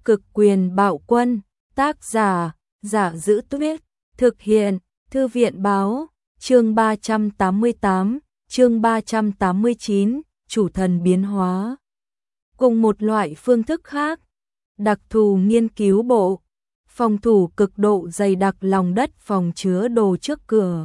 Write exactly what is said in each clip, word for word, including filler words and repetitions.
Cực quyền bạo quân, tác giả, Giả Giữ Tuyết, thực hiện, Thư viện báo, chương ba trăm tám mươi tám, chương ba trăm tám mươi chín, chủ thần biến hóa. Cùng một loại phương thức khác, đặc thù nghiên cứu bộ, phòng thủ cực độ dày đặc lòng đất phòng chứa đồ trước cửa.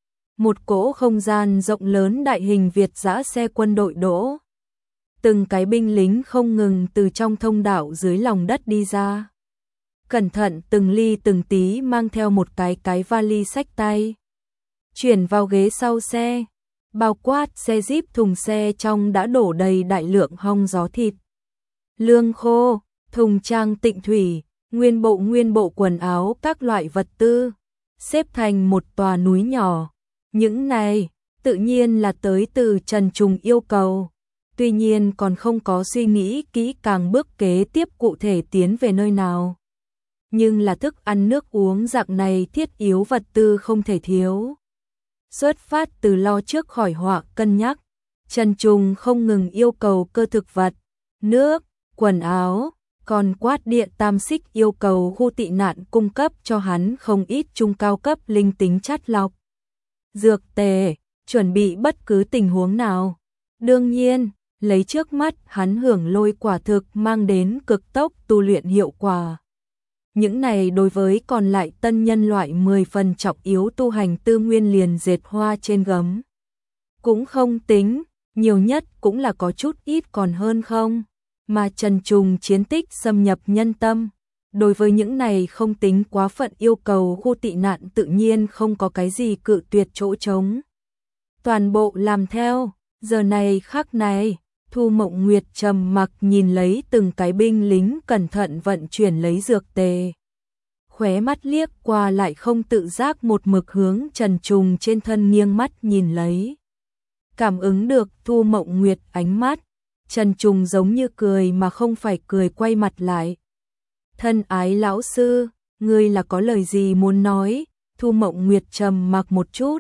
Một cỗ không gian rộng lớn đại hình Việt dã xe quân đội đỗ. Từng cái binh lính không ngừng từ trong thông đạo dưới lòng đất đi ra. Cẩn thận từng ly từng tí mang theo một cái cái vali xách tay. Chuyển vào ghế sau xe, bao quát xe Jeep thùng xe trong đã đổ đầy đại lượng hong gió thịt. Lương khô, thùng trang tịnh thủy, nguyên bộ nguyên bộ quần áo các loại vật tư, xếp thành một tòa núi nhỏ. Những này, tự nhiên là tới từ Trần Trùng yêu cầu. Tuy nhiên còn không có suy nghĩ kỹ càng bước kế tiếp cụ thể tiến về nơi nào. Nhưng là thức ăn nước uống dạng này thiết yếu vật tư không thể thiếu. Xuất phát từ lo trước khỏi họa cân nhắc, Trần Trùng không ngừng yêu cầu cơ thực vật, nước, quần áo, còn quát điện tam xích yêu cầu khu tị nạn cung cấp cho hắn không ít trung cao cấp linh tính chắt lọc. Dược tề, chuẩn bị bất cứ tình huống nào. Đương nhiên, lấy trước mắt hắn hưởng lôi quả thực mang đến cực tốc tu luyện hiệu quả. Những này đối với còn lại tân nhân loại mười phần trọng yếu tu hành tư nguyên liền dệt hoa trên gấm. Cũng không tính, nhiều nhất cũng là có chút ít còn hơn không. Mà Trần Trùng chiến tích xâm nhập nhân tâm. Đối với những này không tính quá phận yêu cầu khu tị nạn tự nhiên không có cái gì cự tuyệt chỗ trống. Toàn bộ làm theo, giờ này khắc này, Thu Mộng Nguyệt trầm mặc nhìn lấy từng cái binh lính cẩn thận vận chuyển lấy dược tề. Khóe mắt liếc qua lại không tự giác một mực hướng Trần Trùng trên thân nghiêng mắt nhìn lấy. Cảm ứng được Thu Mộng Nguyệt ánh mắt, Trần Trùng giống như cười mà không phải cười quay mặt lại. Thân ái lão sư, ngươi là có lời gì muốn nói? Thu Mộng Nguyệt trầm mặc một chút.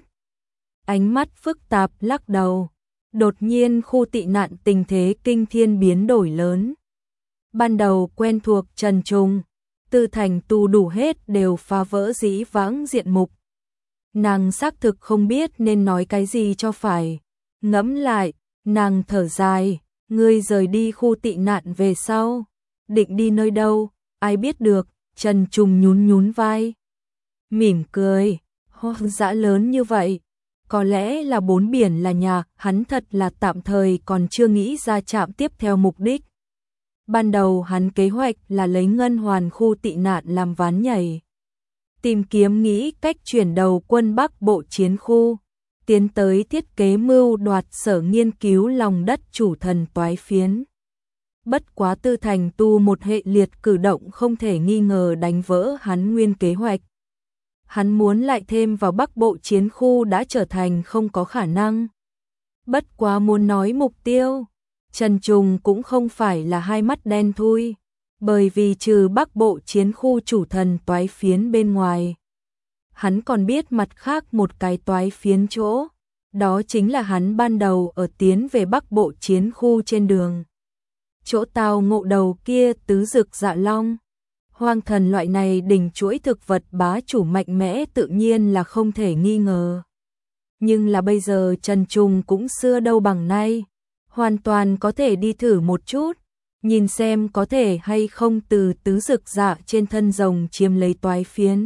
Ánh mắt phức tạp lắc đầu. Đột nhiên khu tị nạn tình thế kinh thiên biến đổi lớn. Ban đầu quen thuộc Trần Trùng, tư thành tu đủ hết đều phá vỡ dĩ vãng diện mục. Nàng xác thực không biết nên nói cái gì cho phải. Ngẫm lại, nàng thở dài, ngươi rời đi khu tị nạn về sau. Định đi nơi đâu, ai biết được, Trần Trùng nhún nhún vai. Mỉm cười, hoang dã lớn như vậy. Có lẽ là bốn biển là nhà, hắn thật là tạm thời còn chưa nghĩ ra chạm tiếp theo mục đích. Ban đầu hắn kế hoạch là lấy ngân hoàn khu tị nạn làm ván nhảy. Tìm kiếm nghĩ cách chuyển đầu quân Bắc Bộ chiến khu, tiến tới thiết kế mưu đoạt sở nghiên cứu lòng đất chủ thần toái phiến. Bất quá tư thành tu một hệ liệt cử động không thể nghi ngờ đánh vỡ hắn nguyên kế hoạch. Hắn muốn lại thêm vào Bắc Bộ chiến khu đã trở thành không có khả năng. Bất quá muốn nói mục tiêu, Trần Trùng cũng không phải là hai mắt đen thui, bởi vì trừ Bắc Bộ chiến khu chủ thần toái phiến bên ngoài. Hắn còn biết mặt khác một cái toái phiến chỗ, đó chính là hắn ban đầu ở tiến về Bắc Bộ chiến khu trên đường. Chỗ tao ngộ đầu kia tứ dực dạ long. Hoang thần loại này đỉnh chuỗi thực vật bá chủ mạnh mẽ tự nhiên là không thể nghi ngờ. Nhưng là bây giờ Trần Trùng cũng xưa đâu bằng nay, hoàn toàn có thể đi thử một chút, nhìn xem có thể hay không từ tứ dực dạ trên thân rồng chiếm lấy toái phiến.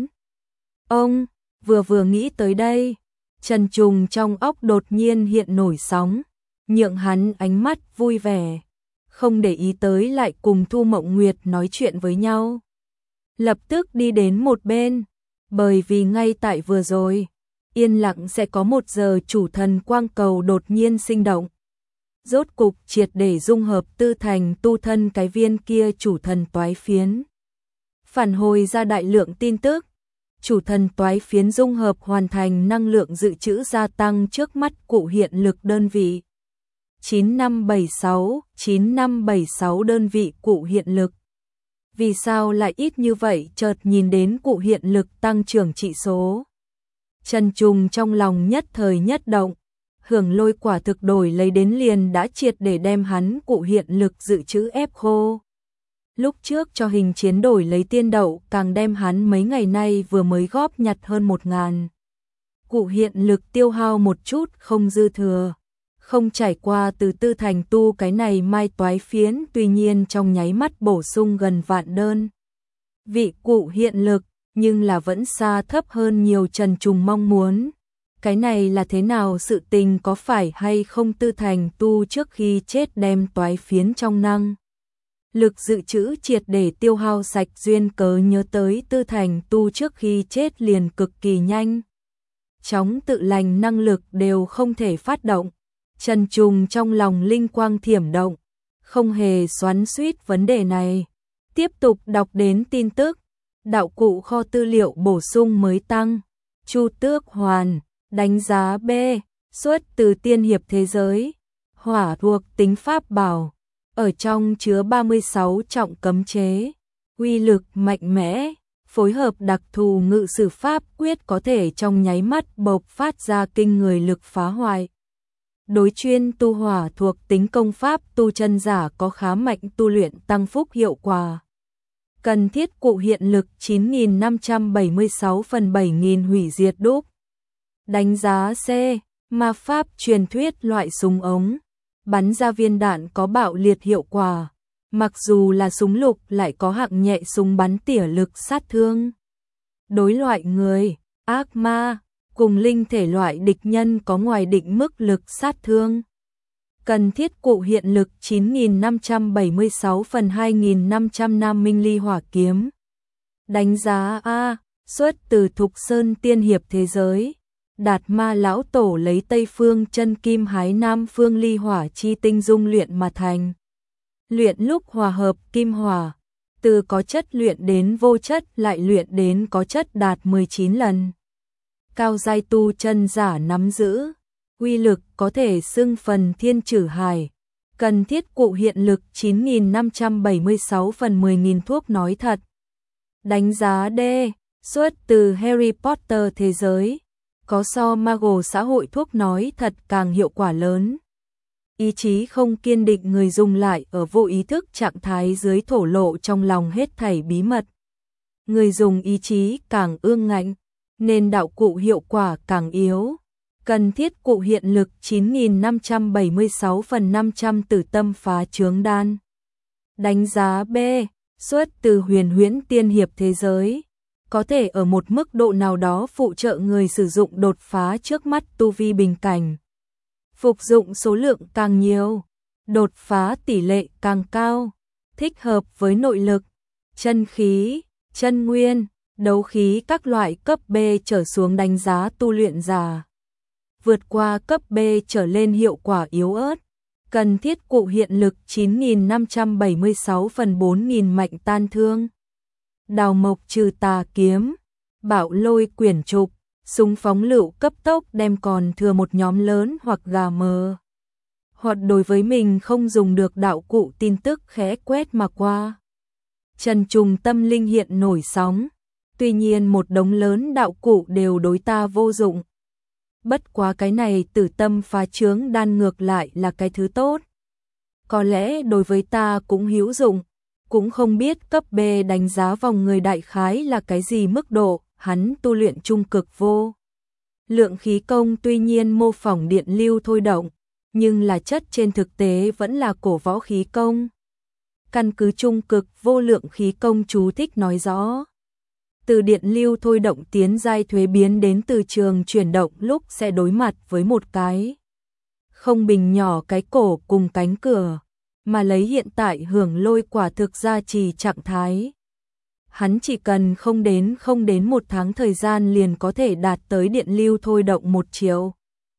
Ông, vừa vừa nghĩ tới đây, Trần Trùng trong óc đột nhiên hiện nổi sóng, nhượng hắn ánh mắt vui vẻ, không để ý tới lại cùng Thu Mộng Nguyệt nói chuyện với nhau. Lập tức đi đến một bên, bởi vì ngay tại vừa rồi, yên lặng sẽ có một giờ chủ thần quang cầu đột nhiên sinh động. Rốt cục triệt để dung hợp tư thành tu thân cái viên kia chủ thần toái phiến. Phản hồi ra đại lượng tin tức, chủ thần toái phiến dung hợp hoàn thành năng lượng dự trữ gia tăng trước mắt cụ hiện lực đơn vị. chín năm bảy sáu, chín năm bảy sáu đơn vị cụ hiện lực. Vì sao lại ít như vậy chợt nhìn đến cụ hiện lực tăng trưởng trị số. Trần Trùng trong lòng nhất thời nhất động, hưởng lôi quả thực đổi lấy đến liền đã triệt để đem hắn cụ hiện lực dự trữ ép khô. Lúc trước cho hình chiến đổi lấy tiên đậu càng đem hắn mấy ngày nay vừa mới góp nhặt hơn một ngàn. Cụ hiện lực tiêu hao một chút không dư thừa. Không trải qua từ tư thành tu cái này mai toái phiến, tuy nhiên trong nháy mắt bổ sung gần vạn đơn. Vị cụ hiện lực, nhưng là vẫn xa thấp hơn nhiều Trần Trùng mong muốn. Cái này là thế nào sự tình, có phải hay không tư thành tu trước khi chết đem toái phiến trong năng lực dự trữ triệt để tiêu hao sạch duyên cớ nhớ tới tư thành tu trước khi chết liền cực kỳ nhanh. Chóng tự lành năng lực đều không thể phát động. Trần Trùng trong lòng linh quang thiểm động, không hề xoắn xuýt vấn đề này. Tiếp tục đọc đến tin tức, đạo cụ kho tư liệu bổ sung mới tăng. Chu Tước Hoàn, đánh giá B, xuất từ tiên hiệp thế giới. Hỏa thuộc tính pháp bảo, ở trong chứa ba mươi sáu trọng cấm chế, uy lực mạnh mẽ, phối hợp đặc thù ngự sử pháp quyết có thể trong nháy mắt bộc phát ra kinh người lực phá hoại. Đối chuyên tu hỏa thuộc tính công pháp tu chân giả có khá mạnh tu luyện tăng phúc hiệu quả. Cần thiết cụ hiện lực chín nghìn năm trăm bảy mươi sáu phần bảy nghìn hủy diệt đúc. Đánh giá C, ma pháp truyền thuyết loại súng ống, bắn ra viên đạn có bạo liệt hiệu quả. Mặc dù là súng lục lại có hạng nhẹ súng bắn tỉa lực sát thương. Đối loại người, ác ma, cùng linh thể loại địch nhân có ngoài định mức lực sát thương. Cần thiết cụ hiện lực chín nghìn năm trăm bảy mươi sáu phần hai nghìn năm trăm nam minh ly hỏa kiếm. Đánh giá A, xuất từ Thục Sơn tiên hiệp thế giới. Đạt ma lão tổ lấy Tây phương chân kim hái Nam phương ly hỏa chi tinh dung luyện mà thành. Luyện lúc hòa hợp kim hỏa, từ có chất luyện đến vô chất lại luyện đến có chất đạt mười chín lần. Cao giai tu chân giả nắm giữ, uy lực có thể xưng phần thiên trử hải. Cần thiết cụ hiện lực chín nghìn năm trăm bảy mươi sáu phần mười nghìn thuốc nói thật. Đánh giá D, xuất từ Harry Potter thế giới. Có so Mago xã hội thuốc nói thật càng hiệu quả lớn. Ý chí không kiên định người dùng lại ở vô ý thức trạng thái dưới thổ lộ trong lòng hết thảy bí mật. Người dùng ý chí càng ương ngạnh, nên đạo cụ hiệu quả càng yếu. Cần thiết cụ hiện lực chín nghìn năm trăm bảy mươi sáu phần năm trăm tử tâm phá chướng đan. Đánh giá B, xuất từ huyền huyễn tiên hiệp thế giới. Có thể ở một mức độ nào đó phụ trợ người sử dụng đột phá trước mắt tu vi bình cảnh. Phục dụng số lượng càng nhiều, đột phá tỷ lệ càng cao, thích hợp với nội lực, chân khí, chân nguyên, đấu khí các loại cấp B trở xuống đánh giá tu luyện giả. Vượt qua cấp B trở lên hiệu quả yếu ớt. Cần thiết cụ hiện lực chín nghìn năm trăm bảy mươi sáu phần bốn nghìn mạnh tan thương. Đào mộc trừ tà kiếm, bạo lôi quyển trục, súng phóng lựu cấp tốc đem còn thừa một nhóm lớn hoặc gà mờ. Hoặc đối với mình không dùng được đạo cụ tin tức khẽ quét mà qua. Trần Trùng tâm linh hiện nổi sóng, tuy nhiên một đống lớn đạo cụ đều đối ta vô dụng. Bất quá cái này tử tâm phá chướng đan ngược lại là cái thứ tốt. Có lẽ đối với ta cũng hữu dụng, cũng không biết cấp B đánh giá vòng người đại khái là cái gì mức độ, hắn tu luyện trung cực vô. Lượng khí công tuy nhiên mô phỏng điện lưu thôi động, nhưng là chất trên thực tế vẫn là cổ võ khí công. Căn cứ trung cực vô lượng khí công chú thích nói rõ. Từ điện lưu thôi động tiến giai thuế biến đến từ trường chuyển động lúc sẽ đối mặt với một cái không bình nhỏ cái cổ cùng cánh cửa, mà lấy hiện tại hưởng lôi quả thực gia trì trạng thái. Hắn chỉ cần không đến không đến một tháng thời gian liền có thể đạt tới điện lưu thôi động một triệu.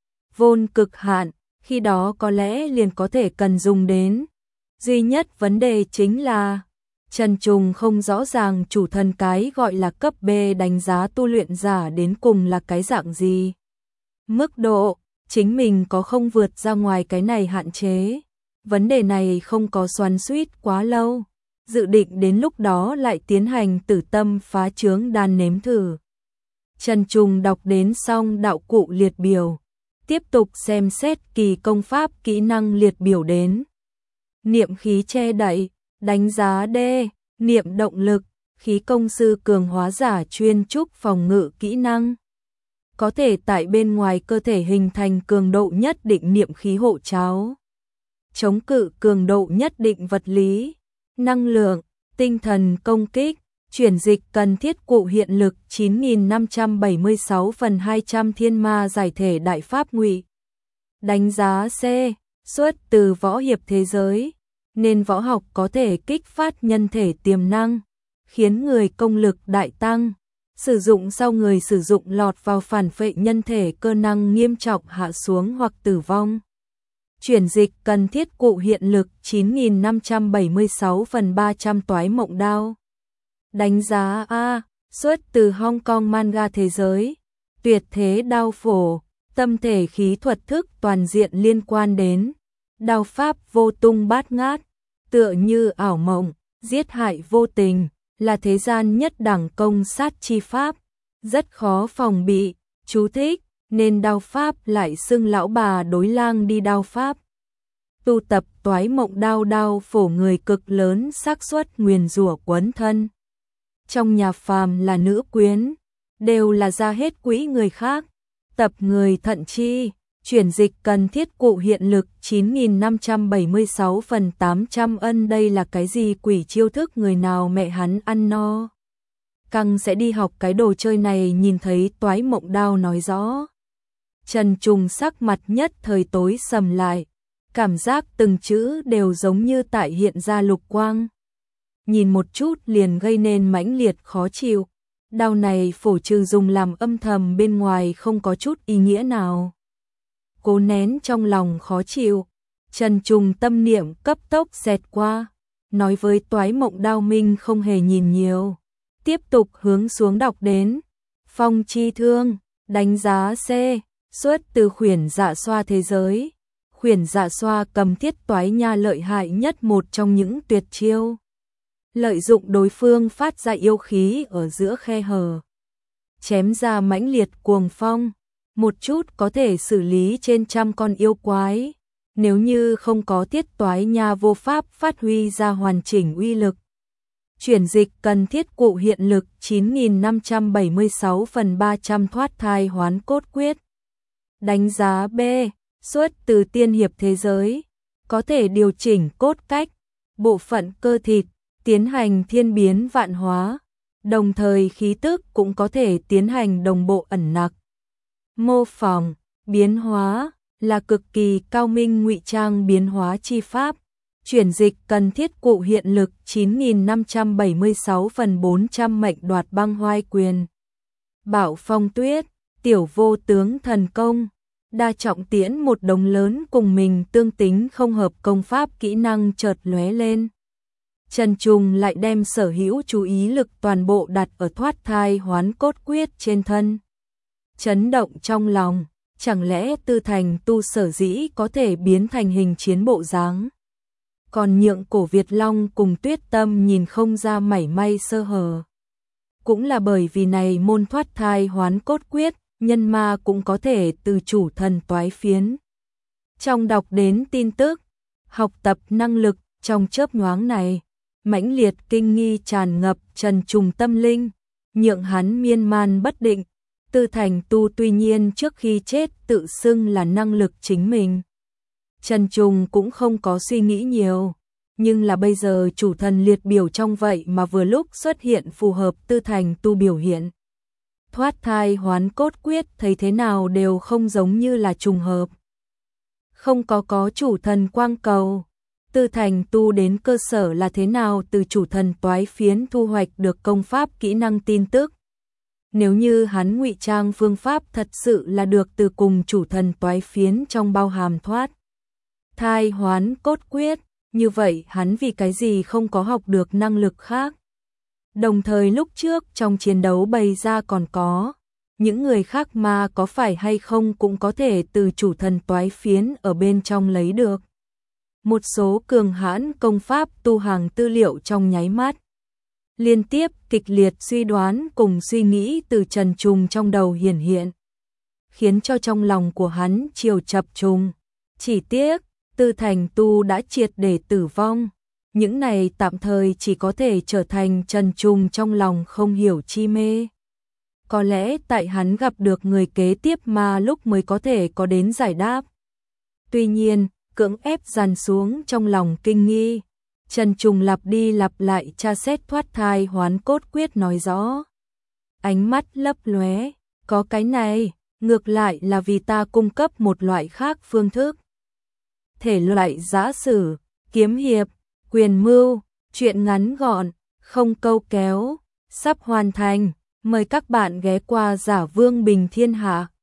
Vôn cực hạn, khi đó có lẽ liền có thể cần dùng đến. Duy nhất vấn đề chính là Trần Trùng không rõ ràng chủ thần cái gọi là cấp B đánh giá tu luyện giả đến cùng là cái dạng gì. Mức độ, chính mình có không vượt ra ngoài cái này hạn chế. Vấn đề này không có xoắn xuýt quá lâu. Dự định đến lúc đó lại tiến hành tử tâm phá chướng đan nếm thử. Trần Trùng đọc đến xong đạo cụ liệt biểu. Tiếp tục xem xét kỳ công pháp kỹ năng liệt biểu đến. Niệm khí che đậy, Đánh giá D. Niệm động lực, khí công sư cường hóa giả chuyên trúc phòng ngự kỹ năng. Có thể tại bên ngoài cơ thể hình thành cường độ nhất định niệm khí hộ tráo. Chống cự cường độ nhất định vật lý, năng lượng, tinh thần công kích, chuyển dịch cần thiết cụ hiện lực chín nghìn năm trăm bảy mươi sáu phần hai trăm thiên ma giải thể đại pháp ngụy. Đánh giá C. Xuất từ võ hiệp thế giới, nên võ học có thể kích phát nhân thể tiềm năng, khiến người công lực đại tăng. Sử dụng sau người sử dụng lọt vào phản phệ nhân thể cơ năng nghiêm trọng hạ xuống hoặc tử vong. Chuyển dịch cần thiết cụ hiện lực chín nghìn năm trăm bảy mươi sáu phần ba trăm toái mộng đao. Đánh giá A. Xuất từ Hong Kong manga thế giới, tuyệt thế đao phổ, tâm thể khí thuật thức toàn diện liên quan đến đao pháp vô tung bát ngát, tựa như ảo mộng, giết hại vô tình, là thế gian nhất đẳng công sát chi pháp, rất khó phòng bị. Chú thích, nên đao pháp lại xưng lão bà đối lang đi đao pháp. Tu tập toái mộng đao đao phổ người cực lớn xác suất nguyền rủa quấn thân. Trong nhà phàm là nữ quyến, đều là ra hết quỹ người khác. Tập người thận chi, chuyển dịch cần thiết cụ hiện lực chín nghìn năm trăm bảy mươi sáu phần tám trăm ân. Đây là cái gì quỷ chiêu thức người nào mẹ hắn ăn no. Căng sẽ đi học cái đồ chơi này. Nhìn thấy toái mộng đao nói rõ. Trần Trùng sắc mặt nhất thời tối sầm lại, cảm giác từng chữ đều giống như tại hiện ra lục quang. Nhìn một chút liền gây nên mãnh liệt khó chịu. Đao này phổ trừ dùng làm âm thầm bên ngoài không có chút ý nghĩa nào. Cố nén trong lòng khó chịu, Trần Trùng tâm niệm cấp tốc xẹt qua, nói với toái mộng đao minh không hề nhìn nhiều. Tiếp tục hướng xuống đọc đến. Phong chi thương, đánh giá C. Xuất từ khuyển dạ xoa thế giới. Khuyển dạ xoa cầm thiết toái nha lợi hại nhất, một trong những tuyệt chiêu. Lợi dụng đối phương phát ra yêu khí ở giữa khe hở, chém ra mãnh liệt cuồng phong, một chút có thể xử lý trên trăm con yêu quái. Nếu như không có thiết toái nha vô pháp phát huy ra hoàn chỉnh uy lực. Chuyển dịch cần thiết cụ hiện lực chín nghìn năm trăm bảy mươi sáu phần ba trăm thoát thai hoán cốt quyết. Đánh giá B. Xuất từ tiên hiệp thế giới, có thể điều chỉnh cốt cách, bộ phận cơ thịt, tiến hành thiên biến vạn hóa, đồng thời khí tức cũng có thể tiến hành đồng bộ ẩn nặc. Mô phỏng, biến hóa, là cực kỳ cao minh ngụy trang biến hóa chi pháp. Chuyển dịch cần thiết cụ hiện lực chín nghìn năm trăm bảy mươi sáu phần bốn trăm mệnh đoạt băng hoai quyền. Bảo phong tuyết, tiểu vô tướng thần công, đa trọng tiễn một đống lớn cùng mình tương tính không hợp công pháp kỹ năng chợt lóe lên. Trần Trùng lại đem sở hữu chú ý lực toàn bộ đặt ở thoát thai hoán cốt quyết trên thân. Chấn động trong lòng, chẳng lẽ Tư Thành tu sở dĩ có thể biến thành hình chiến bộ dáng, còn nhượng cổ Việt Long cùng Tuyết Tâm nhìn không ra mảy may sơ hở. Cũng là bởi vì này môn thoát thai hoán cốt quyết, nhân ma cũng có thể từ chủ thần toái phiến. Trong đọc đến tin tức, học tập năng lực trong chớp nhoáng này, mãnh liệt kinh nghi tràn ngập Trần Trùng tâm linh, nhượng hắn miên man bất định. Tư Thành tu tuy nhiên trước khi chết tự xưng là năng lực chính mình. Trần Trùng cũng không có suy nghĩ nhiều, nhưng là bây giờ chủ thần liệt biểu trong vậy mà vừa lúc xuất hiện phù hợp Tư Thành tu biểu hiện. Thoát thai hoán cốt quyết thấy thế nào đều không giống như là trùng hợp. Không có có chủ thần quang cầu. Tư Thành tu đến cơ sở là thế nào từ chủ thần toái phiến thu hoạch được công pháp kỹ năng tin tức. Nếu như hắn ngụy trang phương pháp thật sự là được từ cùng chủ thần toái phiến trong bao hàm thoát thai hoán cốt quyết, như vậy hắn vì cái gì không có học được năng lực khác. Đồng thời lúc trước trong chiến đấu bày ra còn có những người khác mà có phải hay không cũng có thể từ chủ thần toái phiến ở bên trong lấy được một số cường hãn công pháp tu hàng tư liệu trong nháy mắt. Liên tiếp kịch liệt suy đoán cùng suy nghĩ từ Trần Trùng trong đầu hiển hiện, khiến cho trong lòng của hắn chiều chập trùng. Chỉ tiếc, Tư Thành tu đã triệt để tử vong, những này tạm thời chỉ có thể trở thành Trần Trùng trong lòng không hiểu chi mê. Có lẽ tại hắn gặp được người kế tiếp mà lúc mới có thể có đến giải đáp. Tuy nhiên, cưỡng ép dằn xuống trong lòng kinh nghi, Trần Trùng lặp đi lặp lại tra xét thoát thai hoán cốt quyết nói rõ. Ánh mắt lấp lóe, có cái này, ngược lại là vì ta cung cấp một loại khác phương thức. Thể loại giã sử, kiếm hiệp, quyền mưu, truyện ngắn gọn, không câu kéo, sắp hoàn thành, mời các bạn ghé qua Giả Vương Bình Thiên Hạ.